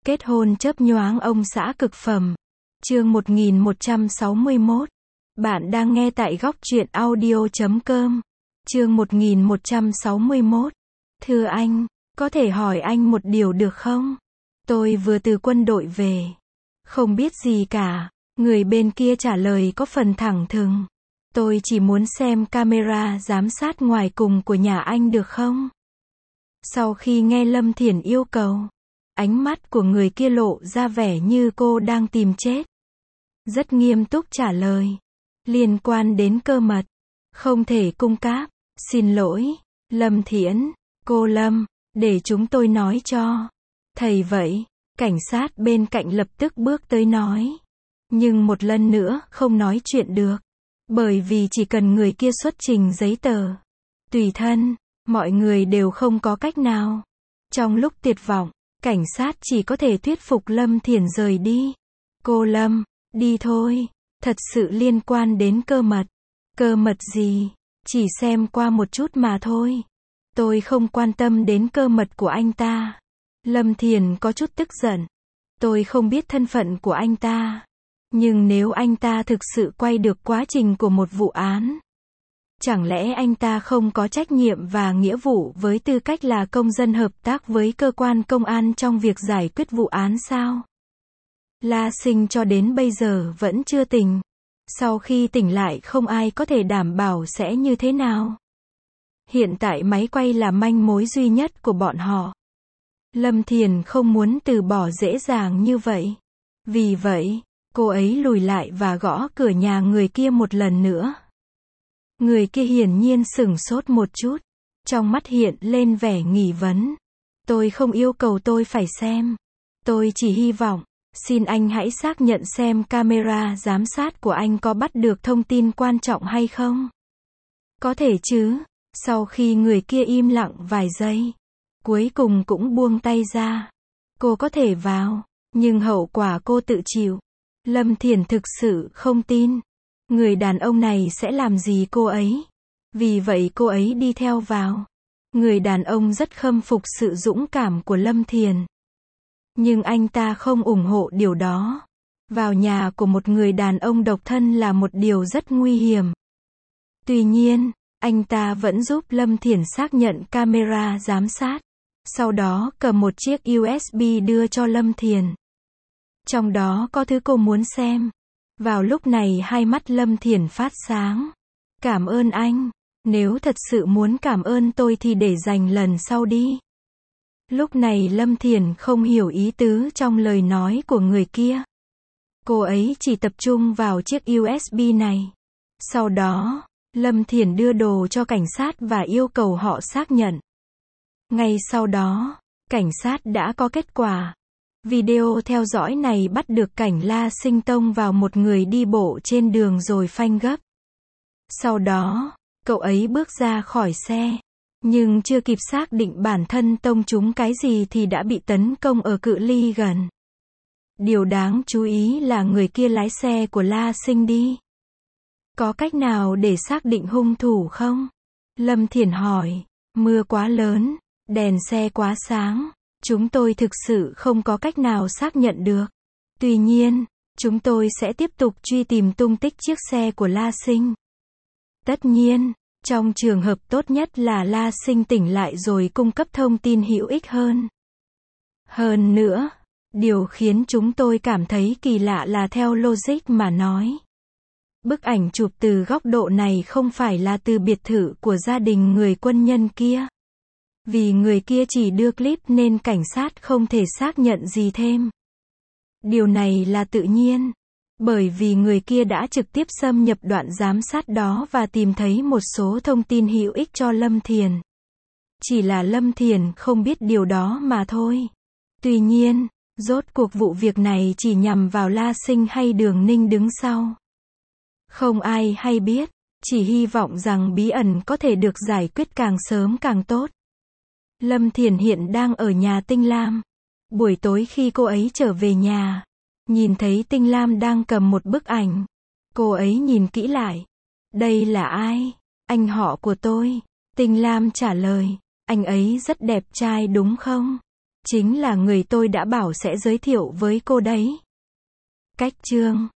Kết hôn chớp nhoáng ông xã cực phẩm. Chương 1161. Bạn đang nghe tại góc truyện audio.com. Chương 1161. Thưa anh, có thể hỏi anh một điều được không? Tôi vừa từ quân đội về. Không biết gì cả. Người bên kia trả lời có phần thẳng thừng. Tôi chỉ muốn xem camera giám sát ngoài cùng của nhà anh được không? Sau khi nghe Lâm Thiển yêu cầu, ánh mắt của người kia lộ ra vẻ như cô đang tìm chết. Rất nghiêm túc trả lời. Liên quan đến cơ mật. Không thể cung cấp. Xin lỗi, Lâm Thiển. Cô Lâm, để chúng tôi nói cho. Thầy vậy, cảnh sát bên cạnh lập tức bước tới nói. Nhưng một lần nữa, không nói chuyện được. Bởi vì chỉ cần người kia xuất trình giấy tờ. Tùy thân, mọi người đều không có cách nào. Trong lúc tuyệt vọng, cảnh sát chỉ có thể thuyết phục Lâm Thiển rời đi. Cô Lâm, đi thôi. Thật sự liên quan đến cơ mật. Cơ mật gì? Chỉ xem qua một chút mà thôi. Tôi không quan tâm đến cơ mật của anh ta. Lâm Thiển có chút tức giận. Tôi không biết thân phận của anh ta. Nhưng nếu anh ta thực sự quay được quá trình của một vụ án, chẳng lẽ anh ta không có trách nhiệm và nghĩa vụ với tư cách là công dân hợp tác với cơ quan công an trong việc giải quyết vụ án sao? La Sinh cho đến bây giờ vẫn chưa tỉnh. Sau khi tỉnh lại không ai có thể đảm bảo sẽ như thế nào. Hiện tại máy quay là manh mối duy nhất của bọn họ. Lâm Thiển không muốn từ bỏ dễ dàng như vậy. Vì vậy, cô ấy lùi lại và gõ cửa nhà người kia một lần nữa. Người kia hiển nhiên sửng sốt một chút. Trong mắt hiện lên vẻ nghi vấn. Tôi không yêu cầu tôi phải xem. Tôi chỉ hy vọng, xin anh hãy xác nhận xem camera giám sát của anh có bắt được thông tin quan trọng hay không. Có thể chứ. Sau khi người kia im lặng vài giây, cuối cùng cũng buông tay ra. Cô có thể vào, nhưng hậu quả cô tự chịu. Lâm Thiển thực sự không tin. Người đàn ông này sẽ làm gì cô ấy. Vì vậy cô ấy đi theo vào. Người đàn ông rất khâm phục sự dũng cảm của Lâm Thiển. Nhưng anh ta không ủng hộ điều đó. Vào nhà của một người đàn ông độc thân là một điều rất nguy hiểm. Tuy nhiên, anh ta vẫn giúp Lâm Thiển xác nhận camera giám sát. Sau đó cầm một chiếc USB đưa cho Lâm Thiển. Trong đó có thứ cô muốn xem. Vào lúc này hai mắt Lâm Thiển phát sáng. Cảm ơn anh. Nếu thật sự muốn cảm ơn tôi thì để dành lần sau đi. Lúc này Lâm Thiển không hiểu ý tứ trong lời nói của người kia. Cô ấy chỉ tập trung vào chiếc USB này. Sau đó, Lâm Thiển đưa đồ cho cảnh sát và yêu cầu họ xác nhận. Ngay sau đó, cảnh sát đã có kết quả. Video theo dõi này bắt được cảnh La Sinh tông vào một người đi bộ trên đường rồi phanh gấp. Sau đó, cậu ấy bước ra khỏi xe. Nhưng chưa kịp xác định bản thân tông trúng cái gì thì đã bị tấn công ở cự ly gần. Điều đáng chú ý là người kia lái xe của La Sinh đi. Có cách nào để xác định hung thủ không? Lâm Thiển hỏi. Mưa quá lớn, đèn xe quá sáng. Chúng tôi thực sự không có cách nào xác nhận được. Tuy nhiên, chúng tôi sẽ tiếp tục truy tìm tung tích chiếc xe của La Sinh. Tất nhiên, trong trường hợp tốt nhất là La Sinh tỉnh lại rồi cung cấp thông tin hữu ích hơn. Hơn nữa, điều khiến chúng tôi cảm thấy kỳ lạ là theo logic mà nói. Bức ảnh chụp từ góc độ này không phải là từ biệt thự của gia đình người quân nhân kia. Vì người kia chỉ đưa clip nên cảnh sát không thể xác nhận gì thêm. Điều này là tự nhiên. Bởi vì người kia đã trực tiếp xâm nhập đoạn giám sát đó và tìm thấy một số thông tin hữu ích cho Lâm Thiển. Chỉ là Lâm Thiển không biết điều đó mà thôi. Tuy nhiên, rốt cuộc vụ việc này chỉ nhằm vào La Sinh hay Đường Ninh đứng sau. Không ai hay biết, chỉ hy vọng rằng bí ẩn có thể được giải quyết càng sớm càng tốt. Lâm Thiển hiện đang ở nhà Tinh Lam. Buổi tối khi cô ấy trở về nhà, nhìn thấy Tinh Lam đang cầm một bức ảnh. Cô ấy nhìn kỹ lại. Đây là ai? Anh họ của tôi. Tinh Lam trả lời. Anh ấy rất đẹp trai đúng không? Chính là người tôi đã bảo sẽ giới thiệu với cô đấy. Cách chương